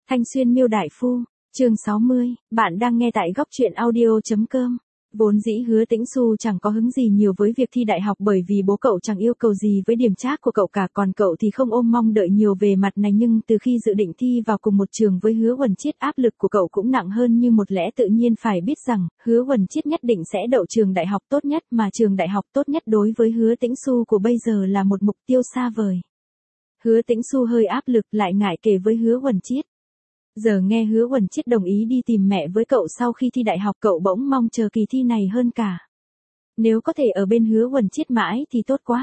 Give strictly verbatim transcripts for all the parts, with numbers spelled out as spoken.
Thanh Xuyên Miêu Đại Phu, chương sáu mươi, bạn đang nghe tại góc truyện audio.com. Vốn dĩ Hứa Tĩnh Xu chẳng có hứng gì nhiều với việc thi đại học bởi vì bố cậu chẳng yêu cầu gì với điểm trác của cậu cả, còn cậu thì không ôm mong đợi nhiều về mặt này, nhưng từ khi dự định thi vào cùng một trường với Hứa Uẩn Chiết, áp lực của cậu cũng nặng hơn như một lẽ tự nhiên. Phải biết rằng, Hứa Uẩn Chiết nhất định sẽ đậu trường đại học tốt nhất, mà trường đại học tốt nhất đối với Hứa Tĩnh Xu của bây giờ là một mục tiêu xa vời. Hứa Tĩnh Xu hơi áp lực lại ngại kể với Hứa Uẩn Chiết. Giờ nghe Hứa Uẩn Chiết đồng ý đi tìm mẹ với cậu sau khi thi đại học, cậu bỗng mong chờ kỳ thi này hơn cả. Nếu có thể ở bên Hứa Uẩn Chiết mãi thì tốt quá.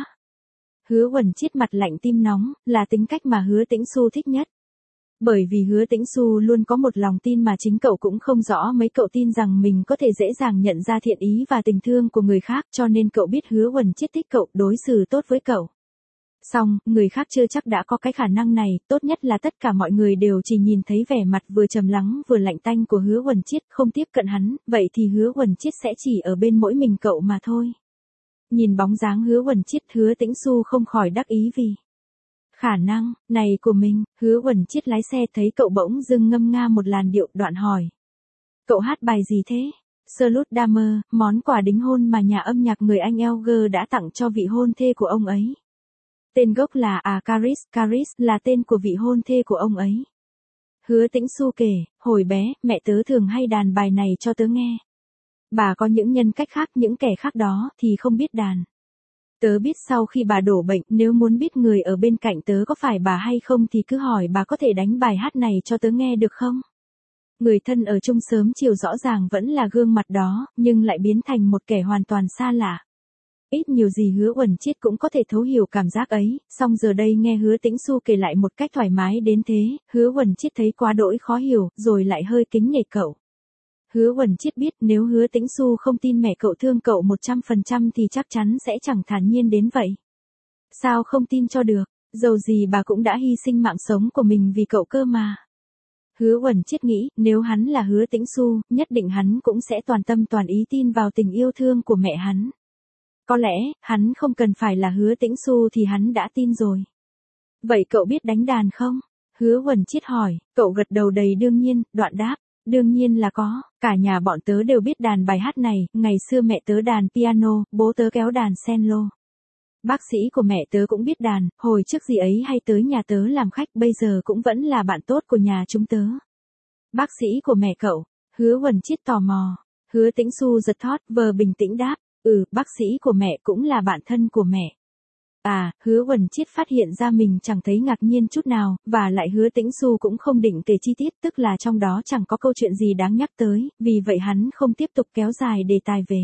Hứa Uẩn Chiết mặt lạnh tim nóng, là tính cách mà Hứa Tĩnh Xu thích nhất. Bởi vì Hứa Tĩnh Xu luôn có một lòng tin mà chính cậu cũng không rõ mấy, cậu tin rằng mình có thể dễ dàng nhận ra thiện ý và tình thương của người khác, cho nên cậu biết Hứa Uẩn Chiết thích cậu, đối xử tốt với cậu. Xong, người khác chưa chắc đã có cái khả năng này, tốt nhất là tất cả mọi người đều chỉ nhìn thấy vẻ mặt vừa trầm lắng vừa lạnh tanh của Hứa Uẩn Chiết, không tiếp cận hắn, vậy thì Hứa Uẩn Chiết sẽ chỉ ở bên mỗi mình cậu mà thôi. Nhìn bóng dáng Hứa Uẩn Chiết, Hứa Tĩnh Xu không khỏi đắc ý vì khả năng này của mình. Hứa Uẩn Chiết lái xe thấy cậu bỗng dưng ngâm nga một làn điệu, đoạn hỏi: "Cậu hát bài gì thế?" "Slut Damer", món quà đính hôn mà nhà âm nhạc người Anh Elgar đã tặng cho vị hôn thê của ông ấy. Tên gốc là À Caris, Caris là tên của vị hôn thê của ông ấy. Hứa Tĩnh Xu kể, hồi bé, mẹ tớ thường hay đàn bài này cho tớ nghe. Bà có những nhân cách khác, những kẻ khác đó thì không biết đàn. Tớ biết sau khi bà đổ bệnh, nếu muốn biết người ở bên cạnh tớ có phải bà hay không thì cứ hỏi bà có thể đánh bài hát này cho tớ nghe được không? Người thân ở chung sớm chiều rõ ràng vẫn là gương mặt đó, nhưng lại biến thành một kẻ hoàn toàn xa lạ. Ít nhiều gì Hứa Uẩn Chiết cũng có thể thấu hiểu cảm giác ấy, song giờ đây nghe Hứa Tĩnh Xu kể lại một cách thoải mái đến thế, Hứa Uẩn Chiết thấy quá đỗi khó hiểu, rồi lại hơi kính nể cậu. Hứa Uẩn Chiết biết nếu Hứa Tĩnh Xu không tin mẹ cậu thương cậu một trăm phần trăm thì chắc chắn sẽ chẳng thản nhiên đến vậy. Sao không tin cho được, dầu gì bà cũng đã hy sinh mạng sống của mình vì cậu cơ mà. Hứa Uẩn Chiết nghĩ, nếu hắn là Hứa Tĩnh Xu, nhất định hắn cũng sẽ toàn tâm toàn ý tin vào tình yêu thương của mẹ hắn. Có lẽ, hắn không cần phải là Hứa Tĩnh Xu thì hắn đã tin rồi. Vậy cậu biết đánh đàn không? Hứa Uẩn Chiết hỏi, cậu gật đầu đầy đương nhiên, đoạn đáp, đương nhiên là có, cả nhà bọn tớ đều biết đàn bài hát này, ngày xưa mẹ tớ đàn piano, bố tớ kéo đàn cello. Bác sĩ của mẹ tớ cũng biết đàn, hồi trước dì ấy hay tới nhà tớ làm khách, bây giờ cũng vẫn là bạn tốt của nhà chúng tớ. Bác sĩ của mẹ cậu? Hứa Uẩn Chiết tò mò. Hứa Tĩnh Xu giật thót, vờ bình tĩnh đáp, ừ, bác sĩ của mẹ cũng là bạn thân của mẹ. À, Hứa Uẩn Chiết phát hiện ra mình chẳng thấy ngạc nhiên chút nào, và lại Hứa Tĩnh Xu cũng không định kể chi tiết, tức là trong đó chẳng có câu chuyện gì đáng nhắc tới, vì vậy hắn không tiếp tục kéo dài đề tài về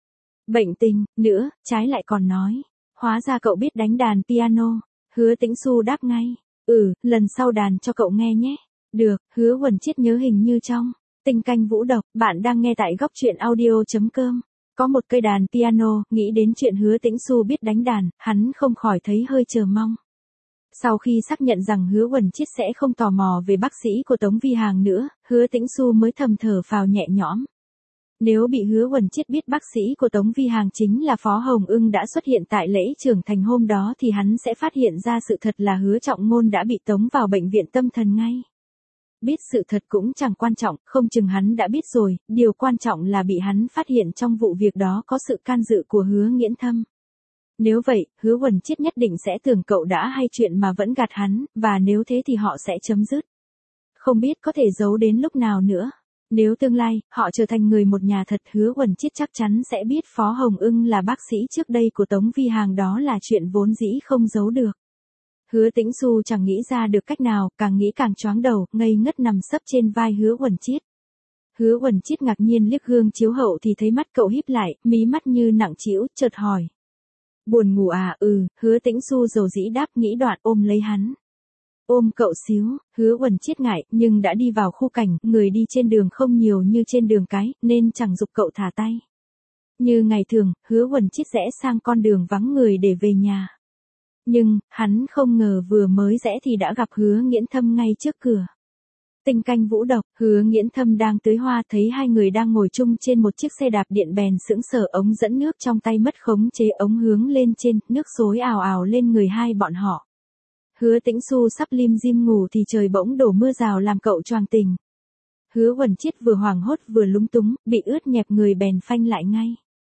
bệnh tình nữa, trái lại còn nói, hóa ra cậu biết đánh đàn piano. Hứa Tĩnh Xu đáp ngay, ừ, lần sau đàn cho cậu nghe nhé. Được, Hứa Uẩn Chiết nhớ hình như trong Tinh Canh Vũ Độc. Bạn đang nghe tại góc truyện audio.com. Có một cây đàn piano, nghĩ đến chuyện Hứa Tĩnh Xu biết đánh đàn, hắn không khỏi thấy hơi chờ mong. Sau khi xác nhận rằng Hứa Uẩn Chiết sẽ không tò mò về bác sĩ của Tống Vi Hàng nữa, Hứa Tĩnh Xu mới thầm thở phào nhẹ nhõm. Nếu bị Hứa Uẩn Chiết biết bác sĩ của Tống Vi Hàng chính là Phó Hồng Ưng đã xuất hiện tại lễ trưởng thành hôm đó thì hắn sẽ phát hiện ra sự thật là Hứa Trọng Ngôn đã bị tống vào bệnh viện tâm thần ngay. Biết sự thật cũng chẳng quan trọng, không chừng hắn đã biết rồi, điều quan trọng là bị hắn phát hiện trong vụ việc đó có sự can dự của Hứa Nghiễn Thâm. Nếu vậy, Hứa Uẩn Chiết nhất định sẽ tưởng cậu đã hay chuyện mà vẫn gạt hắn, và nếu thế thì họ sẽ chấm dứt. Không biết có thể giấu đến lúc nào nữa. Nếu tương lai, họ trở thành người một nhà thật, Hứa Uẩn Chiết chắc chắn sẽ biết Phó Hồng Ưng là bác sĩ trước đây của Tống Vi Hàng, đó là chuyện vốn dĩ không giấu được. Hứa Tĩnh Xu chẳng nghĩ ra được cách nào, càng nghĩ càng choáng đầu, ngây ngất nằm sấp trên vai Hứa Uẩn Chiết. Hứa Uẩn Chiết ngạc nhiên liếc gương chiếu hậu thì thấy mắt cậu híp lại, mí mắt như nặng trĩu, chợt hỏi. Buồn ngủ à? Ừ, Hứa Tĩnh Xu dầu dĩ đáp, nghĩ đoạn ôm lấy hắn. Ôm cậu xíu. Hứa Uẩn Chiết ngại, nhưng đã đi vào khu cảnh, người đi trên đường không nhiều như trên đường cái, nên chẳng giục cậu thả tay. Như ngày thường, Hứa Uẩn Chiết rẽ sang con đường vắng người để về nhà. Nhưng, hắn không ngờ vừa mới rẽ thì đã gặp Hứa Nghiễn Thâm ngay trước cửa. Tinh Canh Vũ Độc, Hứa Nghiễn Thâm đang tưới hoa, thấy hai người đang ngồi chung trên một chiếc xe đạp điện bèn sững sờ, ống dẫn nước trong tay mất khống chế, ống hướng lên trên, nước xối ào ào lên người hai bọn họ. Hứa Tĩnh Xu sắp lim dim ngủ thì trời bỗng đổ mưa rào làm cậu choàng tỉnh. Hứa Huẩn Chiết vừa hoảng hốt vừa lúng túng, bị ướt nhẹp người bèn phanh lại ngay.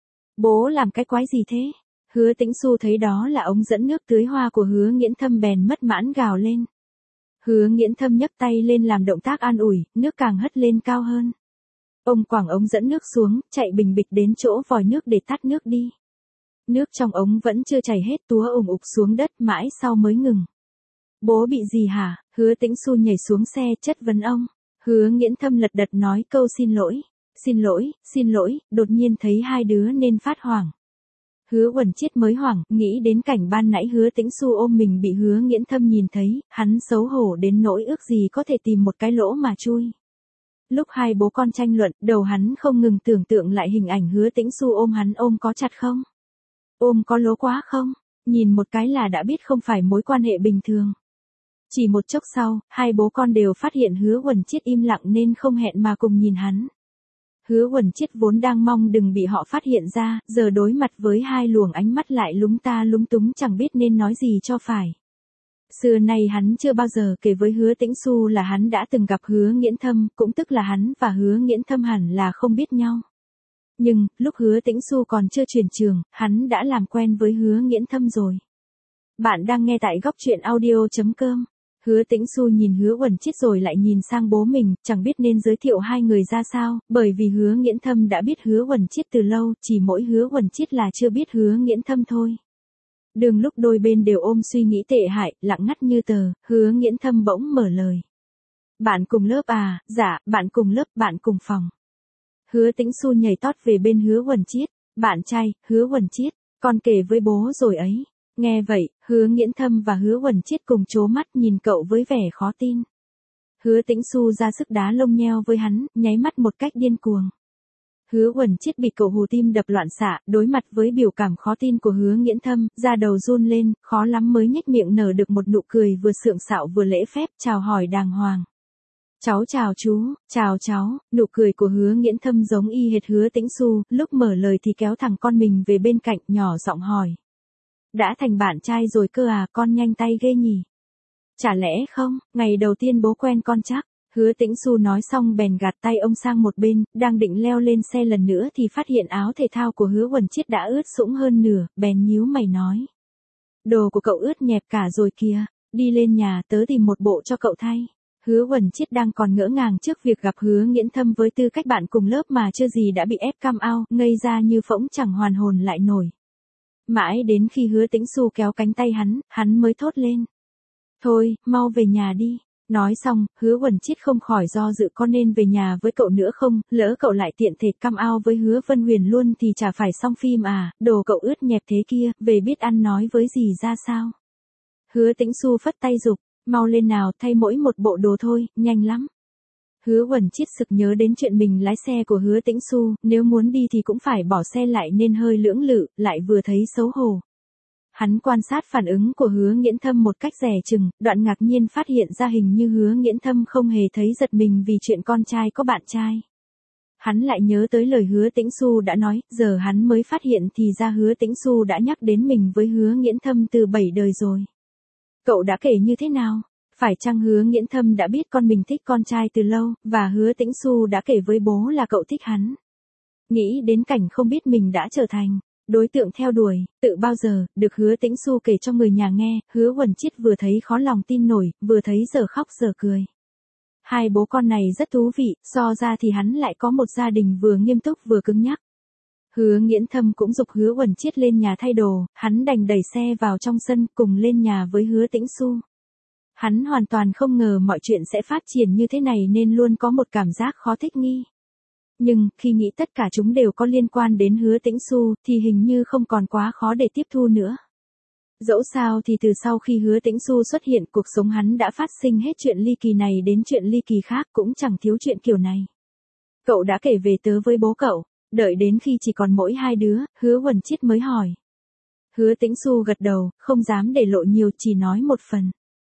Bố làm cái quái gì thế? Hứa Tĩnh Xu thấy đó là ống dẫn nước tưới hoa của Hứa Nghiễn Thâm bèn mất mãn gào lên. Hứa Nghiễn Thâm nhấc tay lên làm động tác an ủi, nước càng hất lên cao hơn. Ông quẳng ống dẫn nước xuống, chạy bình bịch đến chỗ vòi nước để tắt nước đi. Nước trong ống vẫn chưa chảy hết túa ủng ục xuống đất mãi sau mới ngừng. Bố bị gì hả? Hứa Tĩnh Xu nhảy xuống xe chất vấn ông. Hứa Nghiễn Thâm lật đật nói câu xin lỗi. Xin lỗi, xin lỗi, đột nhiên thấy hai đứa nên phát hoảng. Hứa Huẩn Chiết mới hoảng, nghĩ đến cảnh ban nãy Hứa Tĩnh Xu ôm mình bị Hứa Nghiễn Thâm nhìn thấy, hắn xấu hổ đến nỗi ước gì có thể tìm một cái lỗ mà chui. Lúc hai bố con tranh luận, đầu hắn không ngừng tưởng tượng lại hình ảnh Hứa Tĩnh Xu ôm hắn ôm có chặt không? Ôm có lố quá không? Nhìn một cái là đã biết không phải mối quan hệ bình thường. Chỉ một chốc sau, hai bố con đều phát hiện Hứa Huẩn Chiết im lặng nên không hẹn mà cùng nhìn hắn. Hứa Huẩn Chiết vốn đang mong đừng bị họ phát hiện ra, giờ đối mặt với hai luồng ánh mắt lại lúng ta lúng túng chẳng biết nên nói gì cho phải. Xưa nay hắn chưa bao giờ kể với Hứa Tĩnh Xu là hắn đã từng gặp Hứa Nghiễn Thâm, cũng tức là hắn và Hứa Nghiễn Thâm hẳn là không biết nhau. Nhưng, lúc Hứa Tĩnh Xu còn chưa chuyển trường, hắn đã làm quen với Hứa Nghiễn Thâm rồi. Bạn đang nghe tại góc truyện audio chấm com. Hứa Tĩnh Xu nhìn Hứa Huẩn Chiết rồi lại nhìn sang bố mình, chẳng biết nên giới thiệu hai người ra sao, bởi vì Hứa Nghiễn Thâm đã biết Hứa Huẩn Chiết từ lâu, chỉ mỗi Hứa Huẩn Chiết là chưa biết Hứa Nghiễn Thâm thôi. Đường lúc đôi bên đều ôm suy nghĩ tệ hại, lặng ngắt như tờ, Hứa Nghiễn Thâm bỗng mở lời. Bạn cùng lớp à? Dạ, bạn cùng lớp, bạn cùng phòng. Hứa Tĩnh Xu nhảy tót về bên Hứa Huẩn Chiết. Bạn trai, Hứa Huẩn Chiết, con kể với bố rồi ấy. Nghe vậy, Hứa Nghiễn Thâm và Hứa Huẩn Chiết cùng trố mắt nhìn cậu với vẻ khó tin. Hứa Tĩnh Xu ra sức đá lông nheo với hắn, nháy mắt một cách điên cuồng. Hứa Huẩn Chiết bị cậu hù tim đập loạn xạ, đối mặt với biểu cảm khó tin của Hứa Nghiễn Thâm, da đầu run lên, khó lắm mới nhếch miệng nở được một nụ cười vừa sượng sạo vừa lễ phép, chào hỏi đàng hoàng. Cháu chào chú, chào cháu, nụ cười của Hứa Nghiễn Thâm giống y hệt Hứa Tĩnh Xu, lúc mở lời thì kéo thẳng con mình về bên cạnh, nhỏ giọng hỏi. Đã thành bạn trai rồi cơ à, con nhanh tay ghê nhỉ? Chả lẽ không, ngày đầu tiên bố quen con chắc. Hứa Tĩnh Xu nói xong bèn gạt tay ông sang một bên, đang định leo lên xe lần nữa thì phát hiện áo thể thao của Hứa Huẩn Chiết đã ướt sũng hơn nửa, bèn nhíu mày nói. Đồ của cậu ướt nhẹp cả rồi kìa, đi lên nhà tớ tìm một bộ cho cậu thay. Hứa Huẩn Chiết đang còn ngỡ ngàng trước việc gặp Hứa Nghiễn Thâm với tư cách bạn cùng lớp mà chưa gì đã bị ép cam ao, ngây ra như phỗng chẳng hoàn hồn lại nổi. Mãi đến khi Hứa Tĩnh Xu kéo cánh tay hắn, hắn mới thốt lên. Thôi, mau về nhà đi. Nói xong, Hứa Huẩn Chiết không khỏi do dự có nên về nhà với cậu nữa không, lỡ cậu lại tiện thể cam ao với Hứa Vân Huyền luôn thì chả phải xong phim à, đồ cậu ướt nhẹp thế kia, về biết ăn nói với gì ra sao. Hứa Tĩnh Xu phất tay giục, mau lên nào, thay mỗi một bộ đồ thôi, nhanh lắm. Hứa Huẩn Chiết sực nhớ đến chuyện mình lái xe của Hứa Tĩnh Xu, nếu muốn đi thì cũng phải bỏ xe lại nên hơi lưỡng lự, lại vừa thấy xấu hổ. Hắn quan sát phản ứng của Hứa Nghiễn Thâm một cách dè chừng, đoạn ngạc nhiên phát hiện ra hình như Hứa Nghiễn Thâm không hề thấy giật mình vì chuyện con trai có bạn trai. Hắn lại nhớ tới lời Hứa Tĩnh Xu đã nói, giờ hắn mới phát hiện thì ra Hứa Tĩnh Xu đã nhắc đến mình với Hứa Nghiễn Thâm từ bảy đời rồi. Cậu đã kể như thế nào? Phải chăng Hứa Nghiễn Thâm đã biết con mình thích con trai từ lâu, và Hứa Tĩnh Xu đã kể với bố là cậu thích hắn? Nghĩ đến cảnh không biết mình đã trở thành đối tượng theo đuổi, tự bao giờ, được Hứa Tĩnh Xu kể cho người nhà nghe, Hứa Huẩn Chiết vừa thấy khó lòng tin nổi, vừa thấy giờ khóc giờ cười. Hai bố con này rất thú vị, so ra thì hắn lại có một gia đình vừa nghiêm túc vừa cứng nhắc. Hứa Nghiễn Thâm cũng giục Hứa Huẩn Chiết lên nhà thay đồ, hắn đành đẩy xe vào trong sân cùng lên nhà với Hứa Tĩnh Xu. Hắn hoàn toàn không ngờ mọi chuyện sẽ phát triển như thế này nên luôn có một cảm giác khó thích nghi. Nhưng, khi nghĩ tất cả chúng đều có liên quan đến Hứa Tĩnh Xu, thì hình như không còn quá khó để tiếp thu nữa. Dẫu sao thì từ sau khi Hứa Tĩnh Xu xuất hiện, cuộc sống hắn đã phát sinh hết chuyện ly kỳ này đến chuyện ly kỳ khác, cũng chẳng thiếu chuyện kiểu này. Cậu đã kể về tớ với bố cậu, đợi đến khi chỉ còn mỗi hai đứa, Hứa Huẩn Chiết mới hỏi. Hứa Tĩnh Xu gật đầu, không dám để lộ nhiều, chỉ nói một phần.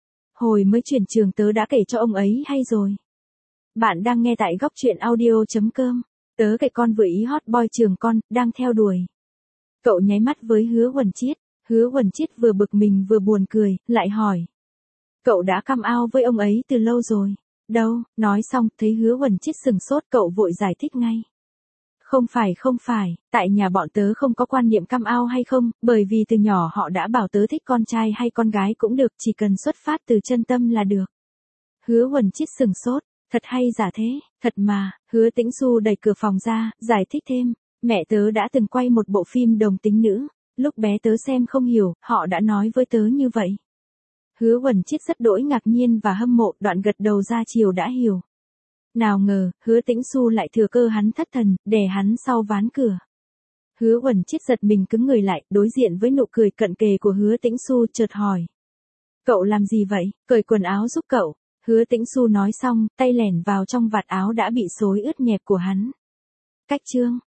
Hồi mới chuyển trường tớ đã kể cho ông ấy hay rồi. Bạn đang nghe tại góc truyện audio chấm com. Tớ kể con vừa ý hot boy trường con, đang theo đuổi. Cậu nháy mắt với Hứa Huẩn Chiết. Hứa Huẩn Chiết vừa bực mình vừa buồn cười, lại hỏi. Cậu đã căm ao với ông ấy từ lâu rồi. Đâu, nói xong, thấy Hứa Huẩn Chiết sừng sốt, cậu vội giải thích ngay. Không phải không phải, tại nhà bọn tớ không có quan niệm căm ao hay không, bởi vì từ nhỏ họ đã bảo tớ thích con trai hay con gái cũng được, chỉ cần xuất phát từ chân tâm là được. Hứa Huẩn Chiết sừng sốt, thật hay giả thế, thật mà, Hứa Tĩnh Xu đẩy cửa phòng ra, giải thích thêm, mẹ tớ đã từng quay một bộ phim đồng tính nữ, lúc bé tớ xem không hiểu, họ đã nói với tớ như vậy. Hứa Huẩn Chiết rất đỗi ngạc nhiên và hâm mộ, đoạn gật đầu ra chiều đã hiểu. Nào ngờ, Hứa Tĩnh Xu lại thừa cơ hắn thất thần, đè hắn sau ván cửa. Hứa Huẩn Chiết giật mình cứng người lại, đối diện với nụ cười cận kề của Hứa Tĩnh Xu chợt hỏi. Cậu làm gì vậy, cởi quần áo giúp cậu. Hứa Tĩnh Xu nói xong, tay lẻn vào trong vạt áo đã bị xối ướt nhẹp của hắn. Cách chương.